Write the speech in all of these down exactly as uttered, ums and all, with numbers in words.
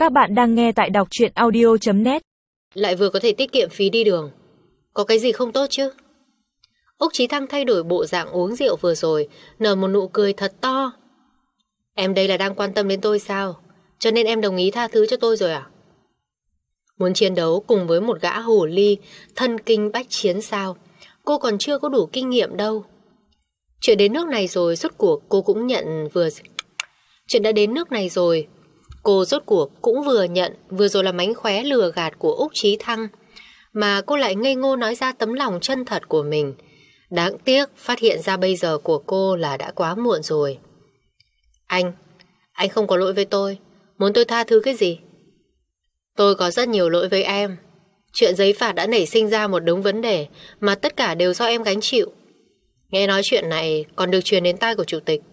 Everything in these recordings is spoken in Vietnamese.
Các bạn đang nghe tại đọc truyện audio chấm net. Lại vừa có thể tiết kiệm phí đi đường. Có cái gì không tốt chứ? Úc Chí Thăng thay đổi bộ dạng uống rượu vừa rồi, nở một nụ cười thật to. Em đây là đang quan tâm đến tôi sao? Cho nên em đồng ý tha thứ cho tôi rồi à? Muốn chiến đấu cùng với một gã hồ ly thân kinh bách chiến sao? Cô còn chưa có đủ kinh nghiệm đâu. Chuyện đến nước này rồi, rốt cuộc cô cũng nhận vừa... Chuyện đã đến nước này rồi, cô rốt cuộc cũng vừa nhận vừa rồi là mánh khóe lừa gạt của Úc Chí Thăng, mà cô lại ngây ngô nói ra tấm lòng chân thật của mình. Đáng tiếc phát hiện ra bây giờ của cô là đã quá muộn rồi. Anh, anh không có lỗi với tôi. Muốn tôi tha thứ cái gì? Tôi có rất nhiều lỗi với em. Chuyện giấy phạt đã nảy sinh ra một đống vấn đề mà tất cả đều do em gánh chịu. Nghe nói chuyện này còn được truyền đến tai của chủ tịch.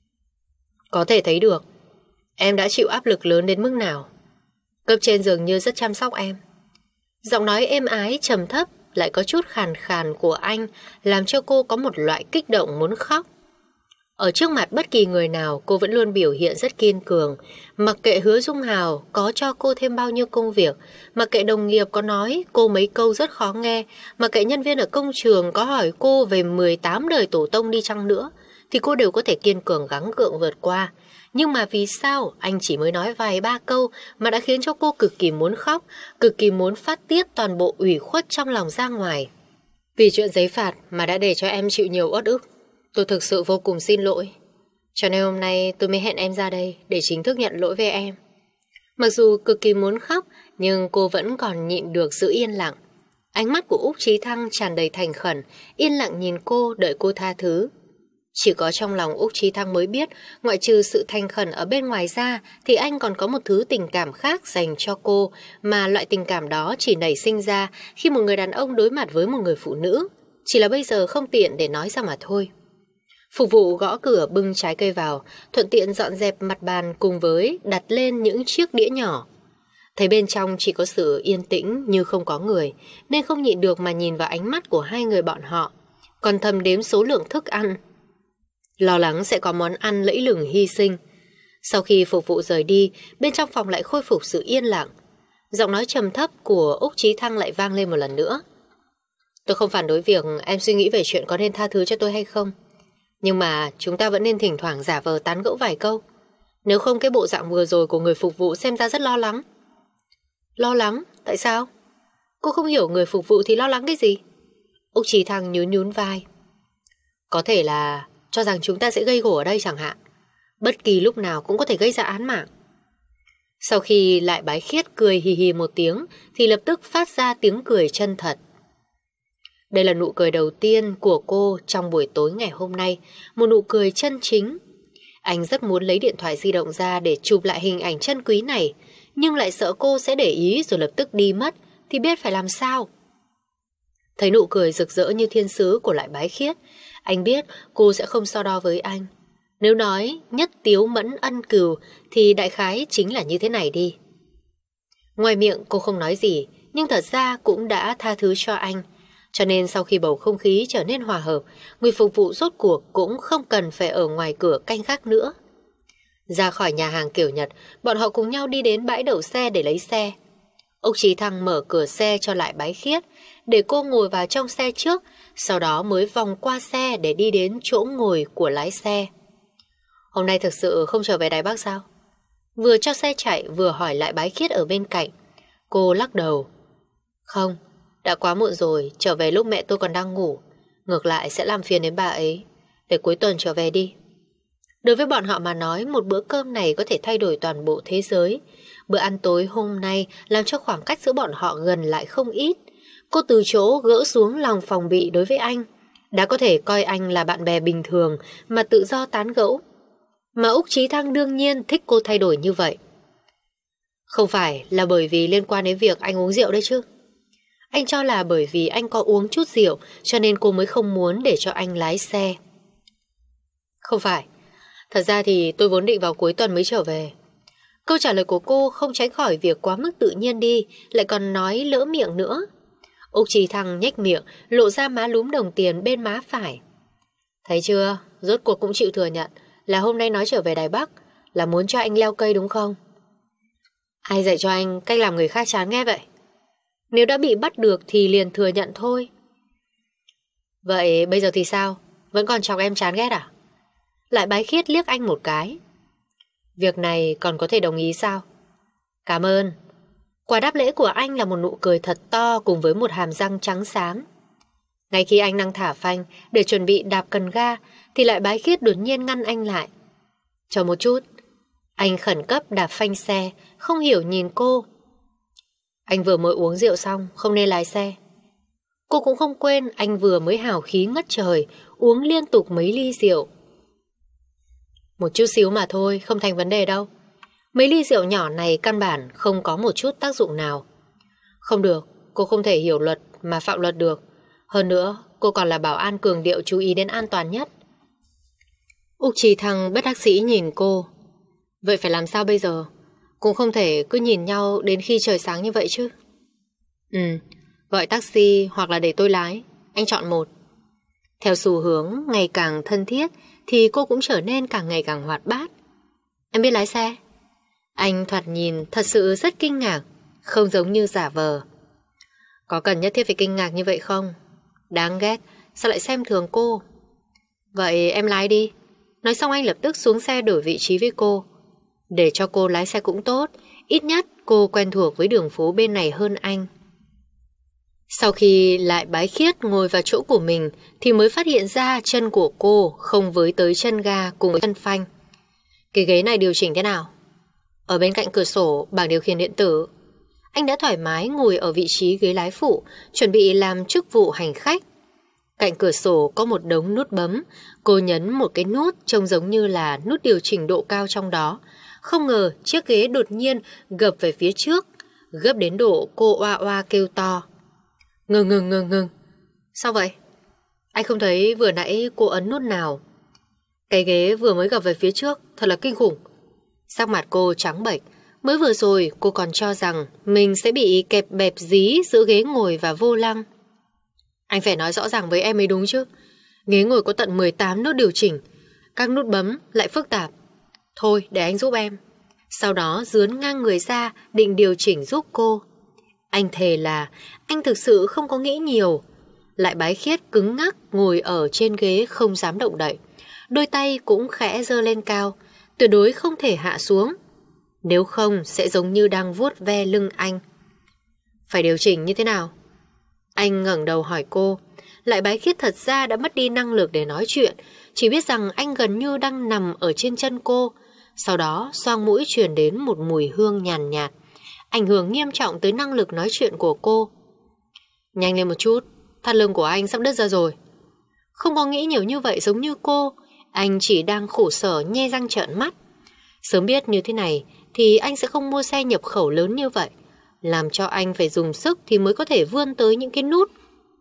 Có thể thấy được em đã chịu áp lực lớn đến mức nào. Cấp trên dường như rất chăm sóc em. Giọng nói êm ái trầm thấp lại có chút khàn khàn của anh làm cho cô có một loại kích động muốn khóc. Ở trước mặt bất kỳ người nào cô vẫn luôn biểu hiện rất kiên cường. Mặc kệ Hứa Dung Hào có cho cô thêm bao nhiêu công việc, mặc kệ đồng nghiệp có nói cô mấy câu rất khó nghe, mặc kệ nhân viên ở công trường có hỏi cô về mười tám đời tổ tông đi chăng nữa, thì cô đều có thể kiên cường gắng gượng vượt qua. Nhưng mà vì sao anh chỉ mới nói vài ba câu mà đã khiến cho cô cực kỳ muốn khóc, cực kỳ muốn phát tiết toàn bộ ủy khuất trong lòng ra ngoài? Vì chuyện giấy phạt mà đã để cho em chịu nhiều uất ức, tôi thực sự vô cùng xin lỗi. Cho nên hôm nay tôi mới hẹn em ra đây để chính thức nhận lỗi với em. Mặc dù cực kỳ muốn khóc, nhưng cô vẫn còn nhịn được sự yên lặng. Ánh mắt của Úc Chí Thăng tràn đầy thành khẩn, yên lặng nhìn cô đợi cô tha thứ. Chỉ có trong lòng Úc Chí Thăng mới biết, ngoại trừ sự thành khẩn ở bên ngoài ra thì anh còn có một thứ tình cảm khác dành cho cô, mà loại tình cảm đó chỉ nảy sinh ra khi một người đàn ông đối mặt với một người phụ nữ. Chỉ là bây giờ không tiện để nói ra mà thôi. Phục vụ gõ cửa bưng trái cây vào, thuận tiện dọn dẹp mặt bàn cùng với đặt lên những chiếc đĩa nhỏ. Thấy bên trong chỉ có sự yên tĩnh như không có người, nên không nhịn được mà nhìn vào ánh mắt của hai người bọn họ, còn thầm đếm số lượng thức ăn. Lo lắng sẽ có món ăn lẫy lừng hy sinh. Sau khi phục vụ rời đi, bên trong phòng lại khôi phục sự yên lặng. Giọng nói trầm thấp của Úc Chí Thăng lại vang lên một lần nữa. Tôi không phản đối việc em suy nghĩ về chuyện có nên tha thứ cho tôi hay không. Nhưng mà chúng ta vẫn nên thỉnh thoảng giả vờ tán gẫu vài câu. Nếu không cái bộ dạng vừa rồi của người phục vụ xem ra rất lo lắng. Lo lắng? Tại sao? Cô không hiểu người phục vụ thì lo lắng cái gì? Úc Chí Thăng nhún nhún vai. Có thể là cho rằng chúng ta sẽ gây gổ ở đây chẳng hạn. Bất kỳ lúc nào cũng có thể gây ra án mạng. Sau khi Lại Bái Khiết cười hì hì một tiếng thì lập tức phát ra tiếng cười chân thật. Đây là nụ cười đầu tiên của cô trong buổi tối ngày hôm nay, một nụ cười chân chính. Anh rất muốn lấy điện thoại di động ra để chụp lại hình ảnh chân quý này, nhưng lại sợ cô sẽ để ý rồi lập tức đi mất, thì biết phải làm sao. Thấy nụ cười rực rỡ như thiên sứ của Lại Bái Khiết, anh biết cô sẽ không so đo với anh. Nếu nói nhất tiếu mẫn ân cừu thì đại khái chính là như thế này đi. Ngoài miệng cô không nói gì, nhưng thật ra cũng đã tha thứ cho anh. Cho nên sau khi bầu không khí trở nên hòa hợp, người phục vụ rốt cuộc cũng không cần phải ở ngoài cửa canh gác nữa. Ra khỏi nhà hàng kiểu Nhật, bọn họ cùng nhau đi đến bãi đậu xe để lấy xe. Úc Chí Thăng mở cửa xe cho Lại Bái Khiết, để cô ngồi vào trong xe trước, sau đó mới vòng qua xe để đi đến chỗ ngồi của lái xe. Hôm nay thực sự không trở về Đài Bắc sao? Vừa cho xe chạy vừa hỏi Lại Bái Khiết ở bên cạnh. Cô lắc đầu. Không, đã quá muộn rồi, trở về lúc mẹ tôi còn đang ngủ. Ngược lại sẽ làm phiền đến bà ấy. Để cuối tuần trở về đi. Đối với bọn họ mà nói, một bữa cơm này có thể thay đổi toàn bộ thế giới. Bữa ăn tối hôm nay làm cho khoảng cách giữa bọn họ gần lại không ít. Cô từ chỗ gỡ xuống lòng phòng bị đối với anh, đã có thể coi anh là bạn bè bình thường mà tự do tán gẫu. Mà Úc Chí Thăng đương nhiên thích cô thay đổi như vậy. Không phải là bởi vì liên quan đến việc anh uống rượu đấy chứ. Anh cho là bởi vì anh có uống chút rượu cho nên cô mới không muốn để cho anh lái xe. Không phải. Thật ra thì tôi vốn định vào cuối tuần mới trở về. Câu trả lời của cô không tránh khỏi việc quá mức tự nhiên đi, lại còn nói lỡ miệng nữa. Úc Chí Thăng nhếch miệng, lộ ra má lúm đồng tiền bên má phải. Thấy chưa, rốt cuộc cũng chịu thừa nhận là hôm nay nói trở về Đài Bắc là muốn cho anh leo cây đúng không? Ai dạy cho anh cách làm người khác chán ghét vậy? Nếu đã bị bắt được thì liền thừa nhận thôi. Vậy bây giờ thì sao? Vẫn còn chọc em chán ghét à? Lại Bái Khiết liếc anh một cái. Việc này còn có thể đồng ý sao? Cảm ơn. Quả đáp lễ của anh là một nụ cười thật to cùng với một hàm răng trắng xám. Ngay khi anh đang thả phanh để chuẩn bị đạp cần ga thì Lại Bái Khiết đột nhiên ngăn anh lại. Chờ một chút. Anh khẩn cấp đạp phanh xe, không hiểu nhìn cô. Anh vừa mới uống rượu xong, không nên lái xe. Cô cũng không quên anh vừa mới hào khí ngất trời, uống liên tục mấy ly rượu. Một chút xíu mà thôi, không thành vấn đề đâu. Mấy ly rượu nhỏ này căn bản không có một chút tác dụng nào. Không được, cô không thể hiểu luật mà phạm luật được. Hơn nữa, cô còn là bảo an cường điệu chú ý đến an toàn nhất. Úc Trí Thăng bất đắc dĩ nhìn cô. Vậy phải làm sao bây giờ? Cũng không thể cứ nhìn nhau đến khi trời sáng như vậy chứ. Ừ, gọi taxi hoặc là để tôi lái. Anh chọn một. Theo xu hướng ngày càng thân thiết thì cô cũng trở nên càng ngày càng hoạt bát. Em biết lái xe? Anh thoạt nhìn thật sự rất kinh ngạc, không giống như giả vờ. Có cần nhất thiết phải kinh ngạc như vậy không? Đáng ghét, sao lại xem thường cô? Vậy em lái đi. Nói xong anh lập tức xuống xe đổi vị trí với cô. Để cho cô lái xe cũng tốt, ít nhất cô quen thuộc với đường phố bên này hơn anh. Sau khi Lại Bái Khiết ngồi vào chỗ của mình thì mới phát hiện ra chân của cô không với tới chân ga cùng với chân phanh. Cái ghế này điều chỉnh thế nào? Ở bên cạnh cửa sổ bảng điều khiển điện tử. Anh đã thoải mái ngồi ở vị trí ghế lái phụ, chuẩn bị làm chức vụ hành khách. Cạnh cửa sổ có một đống nút bấm. Cô nhấn một cái nút trông giống như là nút điều chỉnh độ cao trong đó. Không ngờ chiếc ghế đột nhiên gập về phía trước, gấp đến độ cô oa oa kêu to. Ngừng ngừng ngừng ngừng. Sao vậy? Anh không thấy vừa nãy cô ấn nút nào. Cái ghế vừa mới gập về phía trước, thật là kinh khủng. Sắc mặt cô trắng bệch. Mới vừa rồi cô còn cho rằng mình sẽ bị kẹp bẹp dí giữa ghế ngồi và vô lăng. Anh phải nói rõ ràng với em mới đúng chứ. Ghế ngồi có tận mười tám nút điều chỉnh, các nút bấm lại phức tạp. Thôi để anh giúp em. Sau đó dướn ngang người ra định điều chỉnh giúp cô. Anh thề là anh thực sự không có nghĩ nhiều. Lại Bái Khiết cứng ngắc ngồi ở trên ghế không dám động đậy. Đôi tay cũng khẽ giơ lên cao, tuyệt đối không thể hạ xuống. Nếu không sẽ giống như đang vuốt ve lưng anh. Phải điều chỉnh như thế nào? Anh ngẩng đầu hỏi cô. Lại Bái Khiết thật ra đã mất đi năng lực để nói chuyện, chỉ biết rằng anh gần như đang nằm ở trên chân cô. Sau đó xoang mũi truyền đến một mùi hương nhàn nhạt, ảnh hưởng nghiêm trọng tới năng lực nói chuyện của cô. Nhanh lên một chút, thắt lưng của anh sắp đứt ra rồi. Không có nghĩ nhiều như vậy giống như cô. Anh chỉ đang khổ sở nhe răng trợn mắt. Sớm biết như thế này thì anh sẽ không mua xe nhập khẩu lớn như vậy, làm cho anh phải dùng sức thì mới có thể vươn tới những cái nút.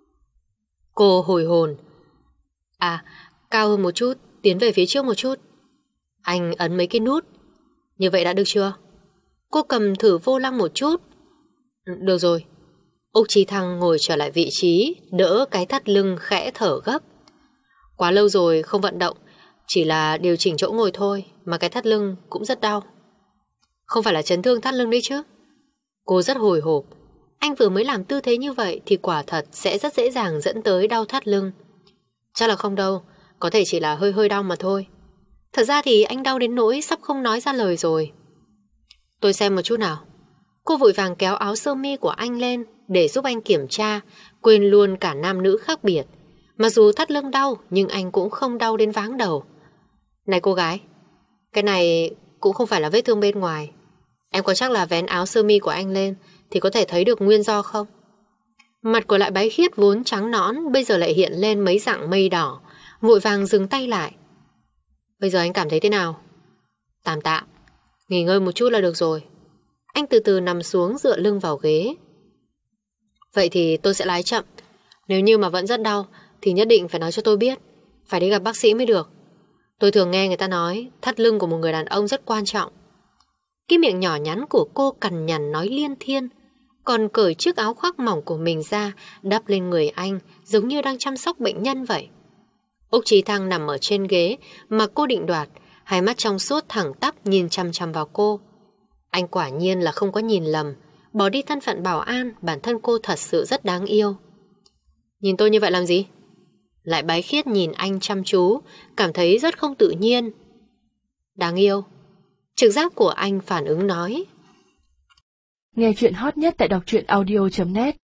Cô hồi hồn. À, cao hơn một chút, tiến về phía trước một chút. Anh ấn mấy cái nút. Như vậy đã được chưa? Cô cầm thử vô lăng một chút. Được rồi. Úc Trí Thăng ngồi trở lại vị trí, đỡ cái thắt lưng khẽ thở gấp. Quá lâu rồi không vận động, chỉ là điều chỉnh chỗ ngồi thôi mà cái thắt lưng cũng rất đau. Không phải là chấn thương thắt lưng đấy chứ? Cô rất hồi hộp. Anh vừa mới làm tư thế như vậy thì quả thật sẽ rất dễ dàng dẫn tới đau thắt lưng. Chắc là không đâu, có thể chỉ là hơi hơi đau mà thôi. Thật ra thì anh đau đến nỗi sắp không nói ra lời rồi. Tôi xem một chút nào. Cô vội vàng kéo áo sơ mi của anh lên để giúp anh kiểm tra, quên luôn cả nam nữ khác biệt. Mặc dù thắt lưng đau nhưng anh cũng không đau đến váng đầu. Này cô gái, cái này cũng không phải là vết thương bên ngoài. Em có chắc là vén áo sơ mi của anh lên thì có thể thấy được nguyên do không? Mặt của Lại Bái Khiết vốn trắng nõn bây giờ lại hiện lên mấy dạng mây đỏ, vội vàng dừng tay lại. Bây giờ anh cảm thấy thế nào? Tạm tạm, nghỉ ngơi một chút là được rồi. Anh từ từ nằm xuống dựa lưng vào ghế. Vậy thì tôi sẽ lái chậm. Nếu như mà vẫn rất đau thì nhất định phải nói cho tôi biết. Phải đi gặp bác sĩ mới được. Tôi thường nghe người ta nói thắt lưng của một người đàn ông rất quan trọng. Cái miệng nhỏ nhắn của cô cằn nhằn nói liên thiên, còn cởi chiếc áo khoác mỏng của mình ra đắp lên người anh giống như đang chăm sóc bệnh nhân vậy. Úc Trí Thăng nằm ở trên ghế mà cô định đoạt, hai mắt trong suốt thẳng tắp nhìn chăm chăm vào cô. Anh quả nhiên là không có nhìn lầm. Bỏ đi thân phận bảo an, bản thân cô thật sự rất đáng yêu. Nhìn tôi như vậy làm gì? Lại Bái Khiết nhìn anh chăm chú, cảm thấy rất không tự nhiên. Đáng yêu. Trực giác của anh phản ứng nói. Nghe chuyện hot nhất tại đọc truyện audio chấm net.